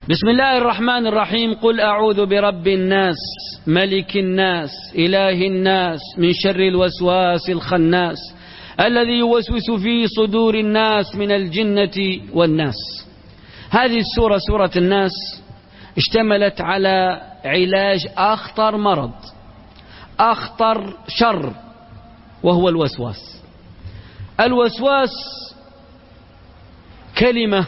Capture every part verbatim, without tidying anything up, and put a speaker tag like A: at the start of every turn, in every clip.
A: بسم الله الرحمن الرحيم. قل أعوذ برب الناس ملك الناس إله الناس من شر الوسواس الخناس الذي يوسوس في صدور الناس من الجنة والناس. هذه السورة سورة الناس اشتملت على علاج أخطر مرض، أخطر شر، وهو الوسواس. الوسواس كلمة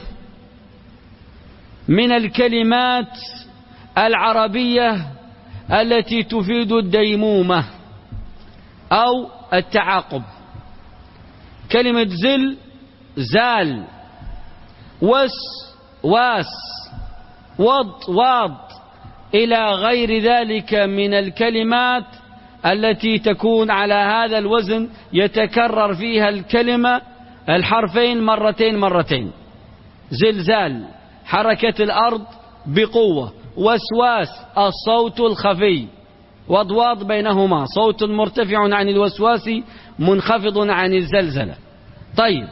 A: من الكلمات العربية التي تفيد الديمومة أو التعاقب. كلمة زل زال، وس واس، وض واض، إلى غير ذلك من الكلمات التي تكون على هذا الوزن، يتكرر فيها الكلمة الحرفين مرتين مرتين. زلزال حركة الأرض بقوة، وسواس الصوت الخفي، وضواض بينهما صوت مرتفع عن الوسواس منخفض عن الزلزلة. طيب،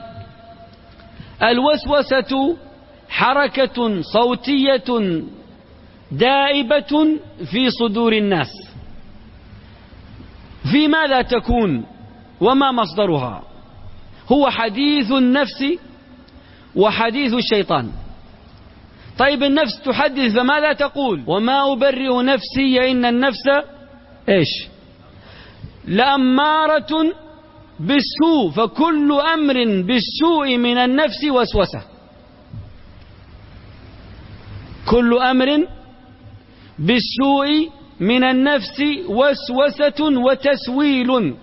A: الوسوسة حركة صوتية دائبة في صدور الناس. في ماذا تكون وما مصدرها؟ هو حديث النفس وحديث الشيطان. طيب، النفس تحدث فماذا تقول؟ وما أبرئ نفسي إن النفس إيش؟ لأمارة بالسوء، فكل أمر بالسوء من النفس وسوسة. كل أمر بالسوء من النفس وسوسة وتسويل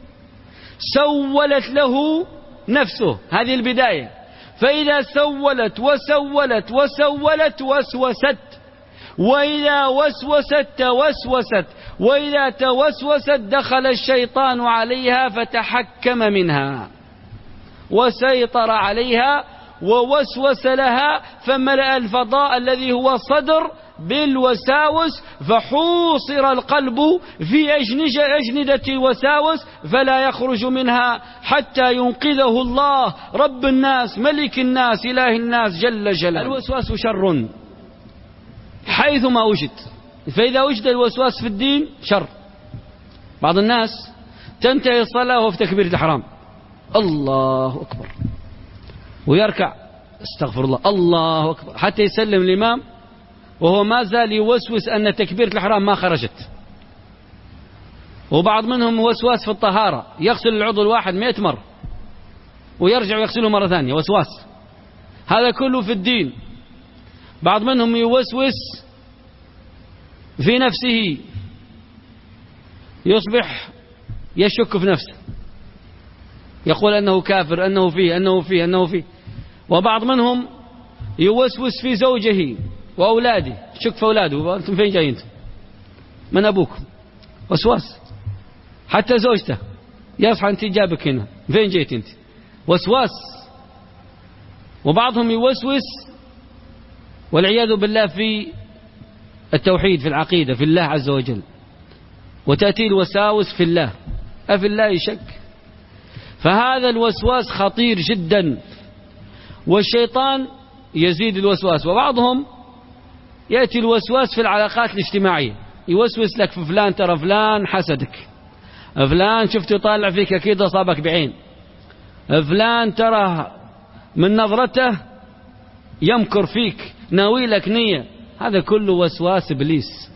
A: سولت له نفسه. هذه البداية. فإذا سولت وسولت وسولت وسوست، وإذا وسوست توسوست، وإذا توسوست دخل الشيطان عليها فتحكم منها وسيطر عليها ووسوس لها، فملأ الفضاء الذي هو الصدر بالوساوس، فحوصر القلب في أجندة الوساوس فلا يخرج منها حتى ينقذه الله رب الناس ملك الناس إله الناس جل جلاله. الوسواس شر حيثما وجد. فإذا وجد الوسواس في الدين شر. بعض الناس تنتهي الصلاة وهو في تكبيرة الإحرام، الله أكبر، ويركع استغفر الله الله أكبر، حتى يسلم الإمام وهو ما زال يوسوس أن تكبيرة الإحرام ما خرجت. وبعض منهم وسواس في الطهارة، يغسل العضو الواحد مئة مرة ويرجع يغسله مرة ثانية، وسواس. هذا كله في الدين. بعض منهم يوسوس في نفسه، يصبح يشك في نفسه، يقول أنه كافر، أنه فيه أنه فيه أنه فيه. وبعض منهم يوسوس في زوجه وأولاده، شك في أولاده، أنتم فين جايين؟ من أبوكم؟ وسواس. حتى زوجته يصحى، أنت جابك هنا، فين جيت أنت؟ وسواس. وبعضهم يوسوس والعياذ بالله في التوحيد، في العقيدة، في الله عز وجل، وتأتي الوساوس في الله، أفي الله شك. فهذا الوسواس خطير جدا، والشيطان يزيد الوسواس. وبعضهم يأتي الوسواس في العلاقات الاجتماعية، يوسوس لك في فلان، ترى فلان حسدك، فلان شفت يطالع فيك كده صابك بعين، فلان ترى من نظرته يمكر فيك، ناوي لك نية. هذا كله وسواس إبليس.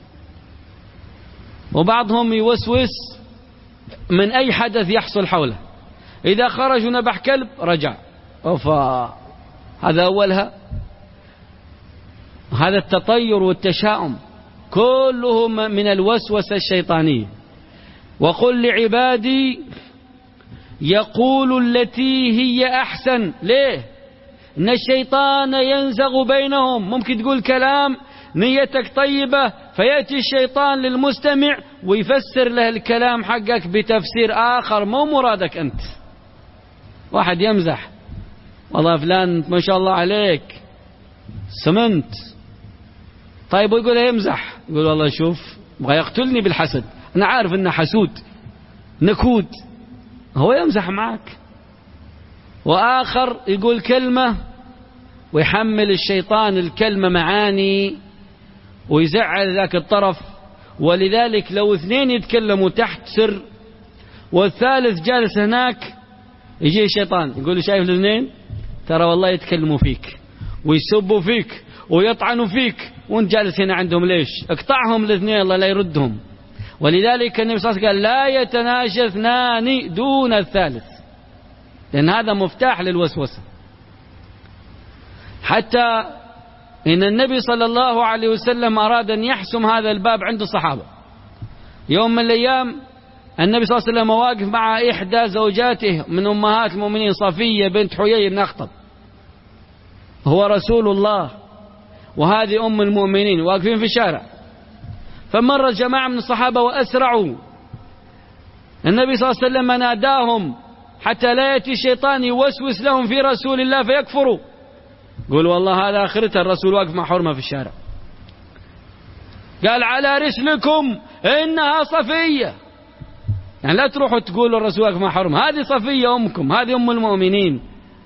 A: وبعضهم يوسوس من أي حدث يحصل حوله، إذا خرج ونبح كلب رجع، أوفا، هذا أولها. هذا التطير والتشاؤم كله من الوسوسة الشيطانية. وقل لعبادي يقول التي هي أحسن. ليه؟ إن الشيطان ينزغ بينهم. ممكن تقول كلام نيتك طيبة، فيأتي الشيطان للمستمع ويفسر له الكلام حقك بتفسير آخر مو مرادك أنت. واحد يمزح، والله فلان ما شاء الله عليك سمنت. طيب، ويقول يمزح، يقول والله شوف بغى يقتلني بالحسد، أنا عارف أنه حسود نكود، هو يمزح معك. وآخر يقول كلمة ويحمل الشيطان الكلمة معاني ويزعل ذاك الطرف. ولذلك لو اثنين يتكلموا تحت سر والثالث جالس هناك، يجي الشيطان يقول له شايف الاثنين ترى والله يتكلموا فيك ويسبوا فيك ويطعنوا فيك وانت جالس هنا عندهم، ليش؟ اقطعهم الاثنين الله لا يردهم. ولذلك النبي صلى الله عليه وسلم قال لا يتناجى اثنان دون الثالث، لأن هذا مفتاح للوسوسة. حتى إن النبي صلى الله عليه وسلم أراد أن يحسم هذا الباب عند الصحابة. يوم من الأيام النبي صلى الله عليه وسلم واقف مع إحدى زوجاته من أمهات المؤمنين صفية بنت حيي بن أخطب، هو رسول الله وهذه أم المؤمنين، واقفين في الشارع. فمر جماعة من الصحابة وأسرعوا، النبي صلى الله عليه وسلم ناداهم حتى لا يأتي الشيطان يوسوس لهم في رسول الله فيكفروا. قول والله هذا آخرته الرسول واقف مع حرمة في الشارع. قال على رسلكم إنها صفية، يعني لا تروحوا تقولوا الرسول واقف مع حرمة، هذه صفية أمكم، هذه أم المؤمنين.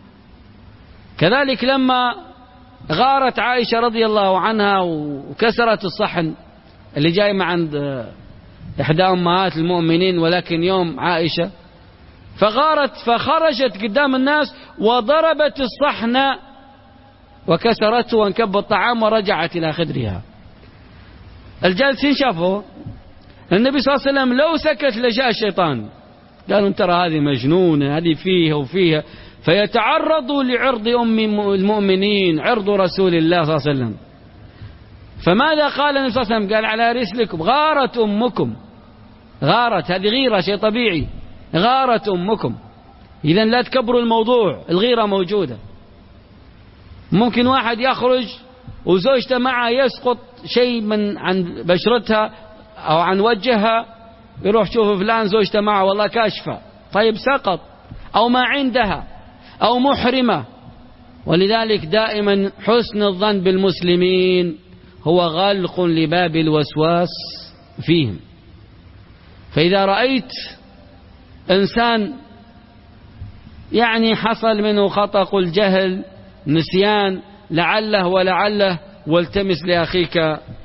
A: كذلك لما غارت عائشة رضي الله عنها وكسرت الصحن اللي جاي مع عند إحدى أمهات المؤمنين، ولكن يوم عائشة، فغارت فخرجت قدام الناس وضربت الصحن وكسرته وانكب الطعام ورجعت إلى خدرها. الجالسين شافوا النبي صلى الله عليه وسلم لو سكت لجاء الشيطان، قالوا ترى هذه مجنونة، هذه فيها وفيها، فيتعرضوا لعرض أم المؤمنين، عرض رسول الله صلى الله عليه وسلم. فماذا قال النبي صلى الله عليه وسلم؟ قال على رسلكم، غارت أمكم، غارت، هذه غيرة شيء طبيعي، غارت أمكم. إذا لا تكبروا الموضوع، الغيرة موجودة. ممكن واحد يخرج وزوجته معه يسقط شيء من عن بشرتها أو عن وجهها، يروح شوف فلان زوجته معه والله كاشفة، طيب سقط، أو ما عندها، أو محرمة. ولذلك دائما حسن الظن بالمسلمين هو غلق لباب الوسواس فيهم. فإذا رأيت إنسان يعني حصل منه خطأ، قل جهل، نسيان، لعله ولعله، والتمس لأخيك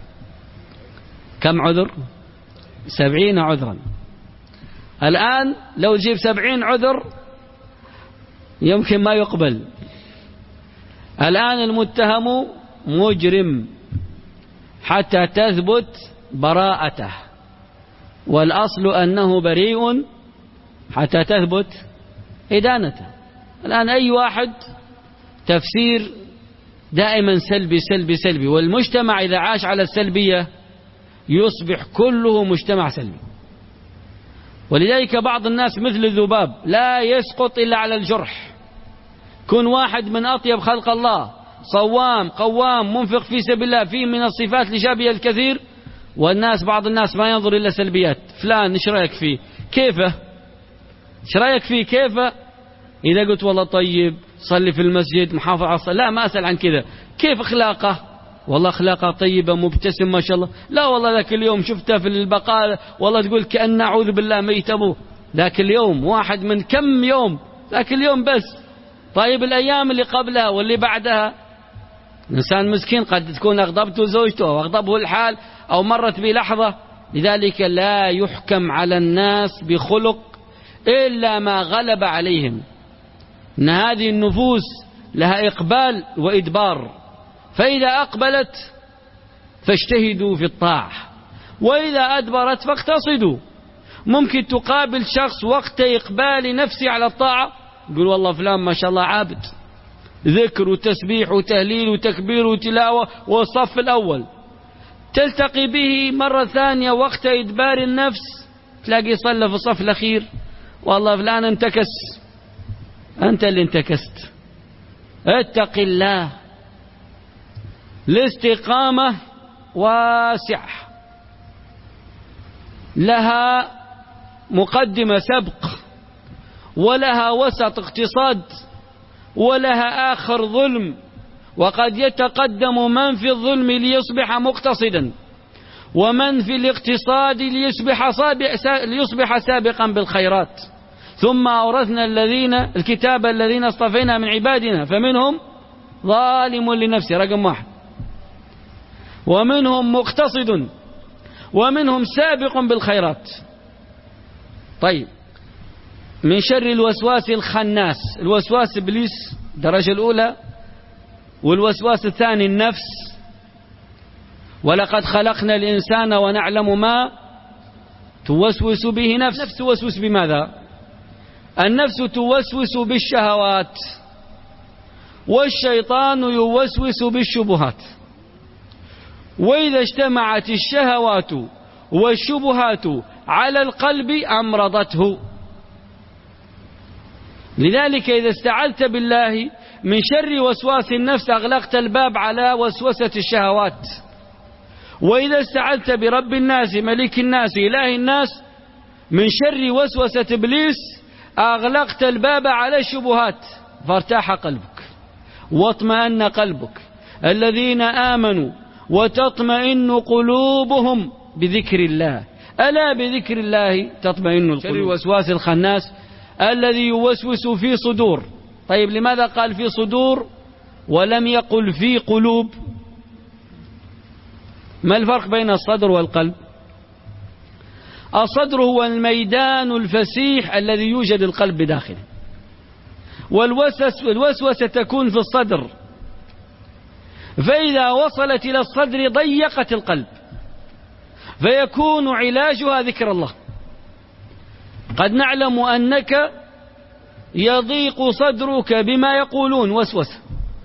A: كم عذر؟ سبعين عذرا. الآن لو تجيب سبعين عذر يمكن ما يقبل. الآن المتهم مجرم حتى تثبت براءته، والأصل أنه بريء حتى تثبت إدانته. الآن أي واحد تفسير دائما سلبي سلبي سلبي، والمجتمع إذا عاش على السلبية يصبح كله مجتمع سلبي. ولذلك بعض الناس مثل الذباب لا يسقط إلا على الجرح. كن واحد من أطيب خلق الله، صوام قوام منفق في سبيل الله، فيه من الصفات الإيجابية الكثير، والناس بعض الناس ما ينظر إلا سلبيات. فلان إيش رأيك فيه؟ كيفه؟ إيش رأيك فيه؟ كيفه؟ إذا قلت والله طيب، صلي في المسجد، محافظ على الصلاة، لا ما أسأل عن كذا. كيف أخلاقه؟ والله أخلاقه طيبة، مبتسم ما شاء الله. لا والله ذاك اليوم شفته في البقالة والله تقول كأن أعوذ بالله ميت أبوه. ذاك اليوم واحد من كم يوم، ذاك اليوم بس. طيب الأيام اللي قبلها واللي بعدها، إنسان مسكين قد تكون أغضبته زوجته أو أغضبه الحال أو مرت بلحظة. لذلك لا يحكم على الناس بخلق إلا ما غلب عليهم. إن هذه النفوس لها إقبال وإدبار، فإذا أقبلت فاجتهدوا في الطاعة، وإذا أدبرت فاقتصدوا. ممكن تقابل شخص وقت إقبال نفسي على الطاعة يقول والله فلان ما شاء الله عابد، ذكر وتسبيح وتهليل وتكبير وتلاوة والصف الأول. تلتقي به مرة ثانية وقت إدبار النفس تلاقي صلى في الصف الأخير، والله فلان انتكس. أنت اللي انتكست. اتق الله. الاستقامة واسعة، لها مقدمة سبق، ولها وسط اقتصاد، ولها آخر ظلم. وقد يتقدم من في الظلم ليصبح مقتصدا، ومن في الاقتصاد ليصبح, ليصبح سابقا بالخيرات. ثم أورثنا الذين الكتاب الذين اصطفينا من عبادنا فمنهم ظالم لنفسه رقم واحد، ومنهم مقتصد، ومنهم سابق بالخيرات. طيب، من شر الوسواس الخناس، الوسواس إبليس درجة الأولى، والوسواس الثاني النفس، ولقد خلقنا الإنسان ونعلم ما توسوس به نفس. النفس توسوس بماذا؟ النفس توسوس بالشهوات، والشيطان يوسوس بالشبهات، وإذا اجتمعت الشهوات والشبهات على القلب أمرضته. لذلك إذا استعذت بالله من شر وسواس النفس أغلقت الباب على وسوسة الشهوات، وإذا استعذت برب الناس ملك الناس إله الناس من شر وسوسة إبليس أغلقت الباب على الشبهات، فارتاح قلبك واطمأن قلبك. الذين آمنوا وتطمئن قلوبهم بذكر الله، ألا بذكر الله تطمئن القلوب. شر الوسواس الخناس الذي يوسوس في صدور. طيب، لماذا قال في صدور ولم يقل في قلوب؟ ما الفرق بين الصدر والقلب؟ الصدر هو الميدان الفسيح الذي يوجد القلب بداخله، والوسوسة تكون في الصدر، فإذا وصلت إلى الصدر ضيقت القلب، فيكون علاجها ذكر الله. قد نعلم أنك يضيق صدرك بما يقولون وسوسة،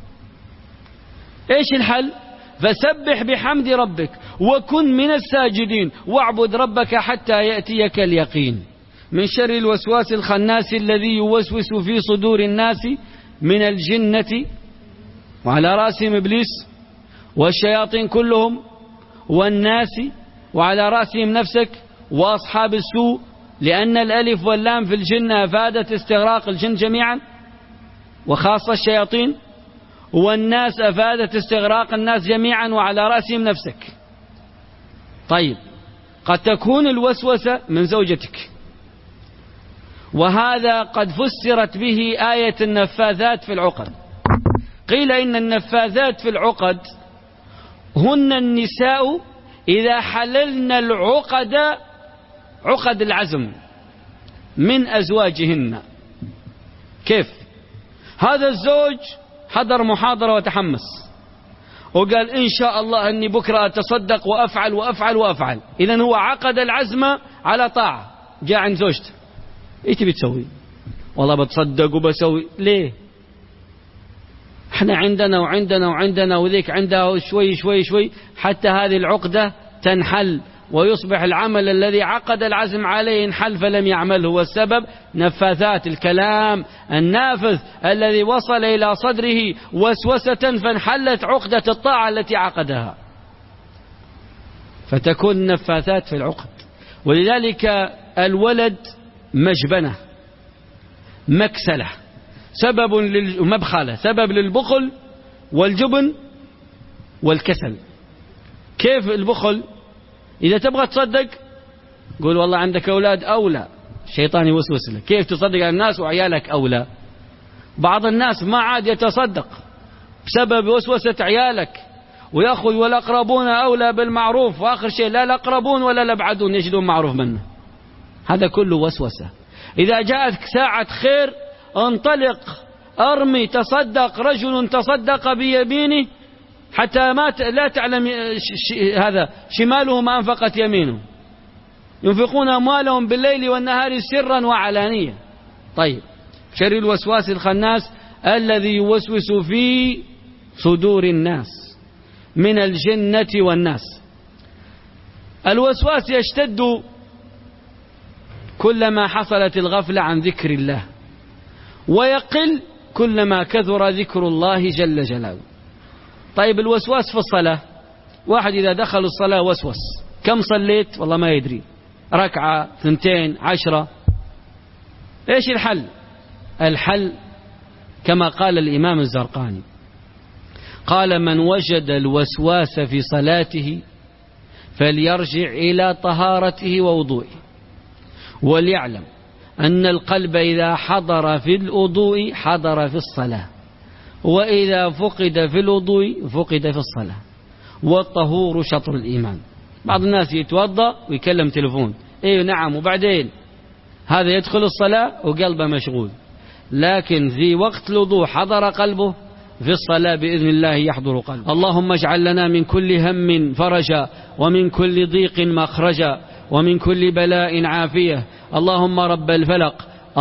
A: إيش الحل؟ فسبح بحمد ربك وكن من الساجدين واعبد ربك حتى يأتيك اليقين. من شر الوسواس الخناس الذي يوسوس في صدور الناس من الجنة، وعلى رأسهم إبليس والشياطين كلهم، والناس وعلى رأسهم نفسك، وأصحاب السوء، لأن الألف واللام في الجنة أفادت استغراق الجن جميعا وخاصة الشياطين، والناس أفادت استغراق الناس جميعا وعلى رأسهم نفسك. طيب، قد تكون الوسوسة من زوجتك، وهذا قد فسرت به آية النفاذات في العقد. قيل إن النفاذات في العقد هن النساء إذا حللن العقد، عقد العزم من أزواجهن. كيف؟ هذا الزوج حضر محاضرة وتحمس وقال إن شاء الله أني بكرة أتصدق وأفعل وأفعل وأفعل، إذن هو عقد العزم على طاعة. جاء عند زوجته، إيه تبي تسوي؟ والله بتصدق وبسوي. ليه؟ احنا عندنا وعندنا وعندنا وذيك عندها شوي شوي شوي حتى هذه العقدة تنحل ويصبح العمل الذي عقد العزم عليه انحل فلم يعمله. والسبب نفاثات الكلام النافذ الذي وصل إلى صدره وسوسة فانحلت عقدة الطاعة التي عقدها، فتكون نفاثات في العقد. ولذلك الولد مجبنة، مكسلة، سبب للمبخلة، سبب للبخل والجبن والكسل. كيف البخل؟ إذا تبغى تصدق قول والله عندك أولاد أولى، الشيطان يوسوس لك. كيف تصدق على الناس وعيالك أولى؟ بعض الناس ما عاد يتصدق بسبب وسوسة عيالك، ويأخذ والأقربون أولى بالمعروف، وآخر شيء لا الأقربون ولا الأبعدون يجدون معروف منه. هذا كله وسوسة. إذا جاءتك ساعة خير انطلق أرمي، تصدق. رجل تصدق بيمينه حتى ما لا تعلم هذا شماله ما أنفقت يمينه، ينفقون أموالهم بالليل والنهار سرا وعلانية. طيب، شر الوسواس الخناس الذي يوسوس في صدور الناس من الجنة والناس. الوسواس يشتد كلما حصلت الغفلة عن ذكر الله، ويقل كلما كثر ذكر الله جل جلاله. طيب، الوسواس في الصلاة، واحد إذا دخل الصلاة وسوس، كم صليت؟ والله ما يدري، ركعة، ثنتين، عشرة. إيش الحل؟ الحل كما قال الإمام الزرقاني، قال من وجد الوسواس في صلاته فليرجع إلى طهارته ووضوئه، وليعلم أن القلب إذا حضر في الوضوء حضر في الصلاة، وإذا فقد في الوضوء فقد في الصلاة، والطهور شطر الإيمان. بعض الناس يتوضأ ويكلم تلفون، إيه نعم، وبعدين هذا يدخل الصلاة وقلبه مشغول، لكن في وقت الوضوء حضر قلبه، في الصلاة بإذن الله يحضر قلبه. اللهم اجعل لنا من كل هم فرجا، ومن كل ضيق مخرجا، ومن كل بلاء عافية. اللهم رب الفلق،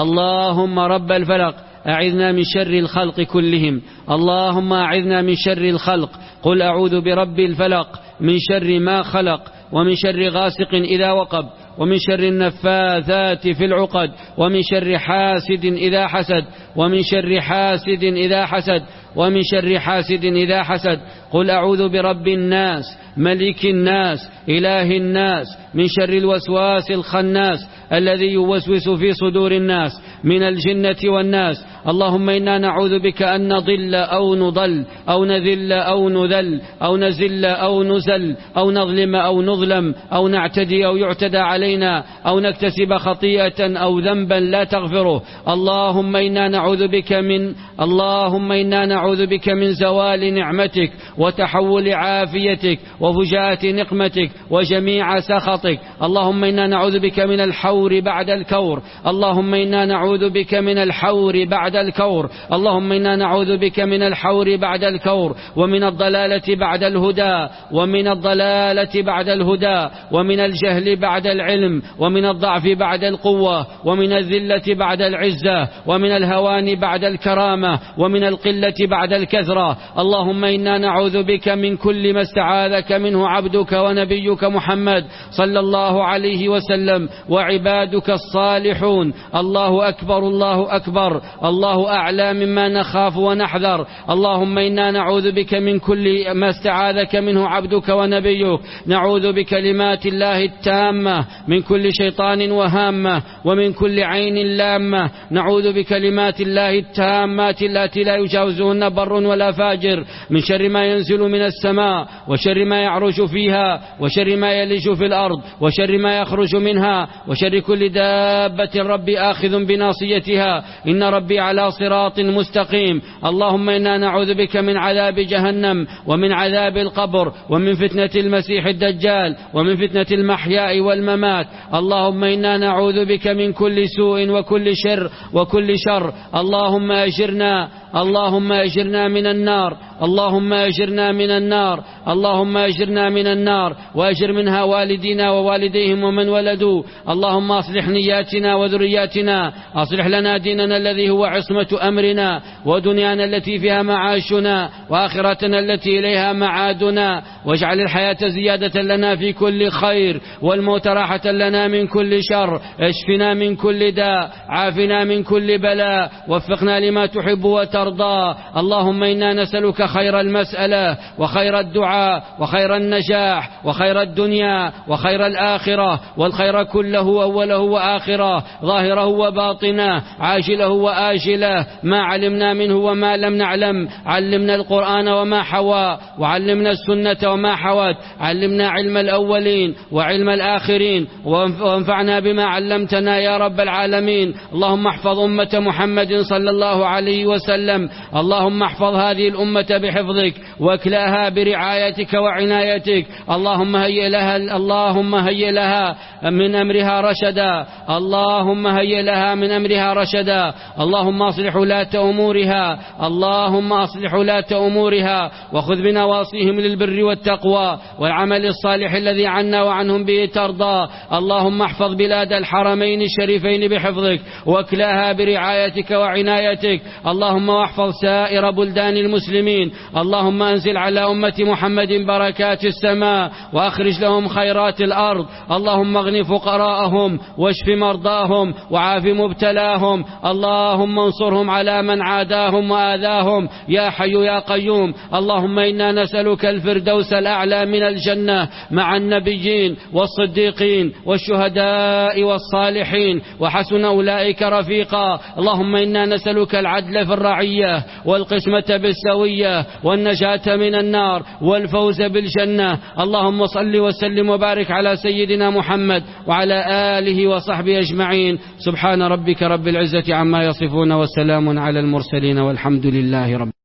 A: اللهم رب الفلق أعذنا من شر الخلق كلهم. اللهم أعذنا من شر الخلق. قل أعوذ برب الفلق من شر ما خلق، ومن شر غاسق إذا وقب، ومن شر النفاثات في العقد، ومن شر حاسد إذا حسد، ومن شر حاسد إذا حسد، ومن شر حاسد إذا حسد. قل أعوذ برب الناس ملك الناس إله الناس من شر الوسواس الخناس الذي يوسوس في صدور الناس من الجنة والناس. اللهم إنا نعوذ بك أن نضل أو نضل أو نذل أو نذل أو نزل أو نزل أو نظلم أو نظلم أو نعتدي أو يعتدى علينا أو نكتسب خطيئة أو ذنبا لا تغفره. اللهم إنا نعوذ بك من اللهم إنا نعوذ بك من زوال نعمتك وتحول عافيتك وفجاءة نقمتك وجميع سخطك. اللهم إنا نعوذ بك من الحور بعد الكور. اللهم إنا نعوذ بك من الحور بعد الكور. اللهم إنا نعوذ بك من الحور بعد الكور، ومن الضلالة بعد الهدى، ومن الضلالة بعد الهدى، ومن الجهل بعد العلم، ومن الضعف بعد القوة، ومن الذلة بعد العزة، ومن الهوان بعد الكرامة، ومن القلة بعد الكثرة. اللهم إنا نعوذ بك من كل ما استعاذك منه عبدك ونبيك محمد صلى الله عليه وسلم وعبادك الصالحون. الله أكبر، الله أكبر، الله أعلى مما نخاف ونحذر. اللهم إنا نعوذ بك من كل ما استعاذك منه عبدك ونبيك. نعوذ بكلمات الله التامة من كل شيطان وهامة، ومن كل عين لامة. نعوذ بكلمات الله التامات التي لا يجاوزهن بر ولا فاجر، من شر ما ينزل من السماء، وشر ما يعرج فيها، وشر ما يلج في الأرض، وشر ما يخرج منها، وشر كل دابة ربي آخذ بناصيتها، إن ربي على صراط مستقيم. اللهم إنا نعوذ بك من عذاب جهنم، ومن عذاب القبر، ومن فتنة المسيح الدجال، ومن فتنة المحياء والممات. اللهم إنا نعوذ بك من كل سوء وكل شر وكل شر. اللهم أجرنا اللهم أجرنا من النار، اللهم أجرنا من النار، اللهم أجرنا من النار، وأجر منها والدينا ووالديهم ومن ولدوا. اللهم أصلح نياتنا وذرياتنا، أصلح لنا ديننا الذي هو عصمة أمرنا، ودنيانا التي فيها معاشنا، وآخرتنا التي إليها معادنا، واجعل الحياة زيادة لنا في كل خير، والموت راحة لنا من كل شر. اشفنا من كل داء، عافنا من كل بلاء، وفقنا لما تحب وترضى. اللهم إنا نسألك خير المسألة، وخير الدعاء، وخير النجاح، وخير الدنيا، وخير الآخرة، والخير كله أوله وآخره، ظاهره وباطنه، عاجله وآجله، ما علمنا منه وما لم نعلم. علمنا القرآن وما حوى، وعلمنا السنة وما حوت. علمنا علم الأولين وعلم الآخرين، وانفعنا بما علمتنا يا رب العالمين. اللهم احفظ أمة محمد صلى الله عليه وسلم. اللهم احفظ هذه الأمة بحفظك، واكلاها برعايتك وعنايتك. اللهم هيئ لها اللهم هيئ لها من أمرها رشدا، اللهم هيئ لها من أمرها رشدا. اللهم أصلح ولاة أمورها، اللهم أصلح ولاة أمورها، وخذ بنواصيهم للبر والتقوى والعمل الصالح الذي عنا وعنهم به ترضى. اللهم احفظ بلاد الحرمين الشريفين بحفظك، واكلاها برعايتك وعنايتك. اللهم واحفظ سائر بلدان المسلمين. اللهم أنزل على أمة محمد بركات السماء، وأخرج لهم خيرات الأرض. اللهم اغن فقراءهم، واشف مرضاهم، وعاف مبتلاهم. اللهم انصرهم على من عاداهم وآذاهم يا حي يا قيوم. اللهم إنا نسألك الفردوس الأعلى من الجنة مع النبيين والصديقين والشهداء والصالحين، وحسن أولئك رفيقا. اللهم إنا نسألك العدل في الرعية، والقسمة بالسوية، والنجاة من النار، والفوز بالجنة. اللهم صل وسلم وبارك على سيدنا محمد وعلى آله وصحبه أجمعين. سبحان ربك رب العزة عما يصفون، وسلام على المرسلين، والحمد لله رب